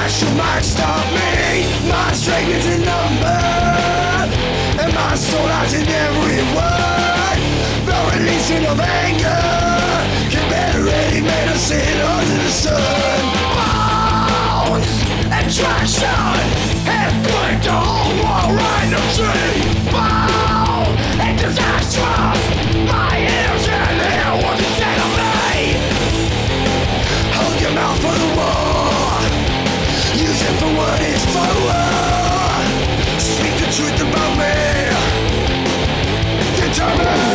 You might stop me. My strength is in number, and my soul lies in every word. The releasing of anger can better any medicine under the sun. Bones and traction have put the whole world right in a tree. Bone and disaster. My ears and hair was instead of me. Hold your mouth for the war. Use it for what it's for. Speak the truth about me. Determined.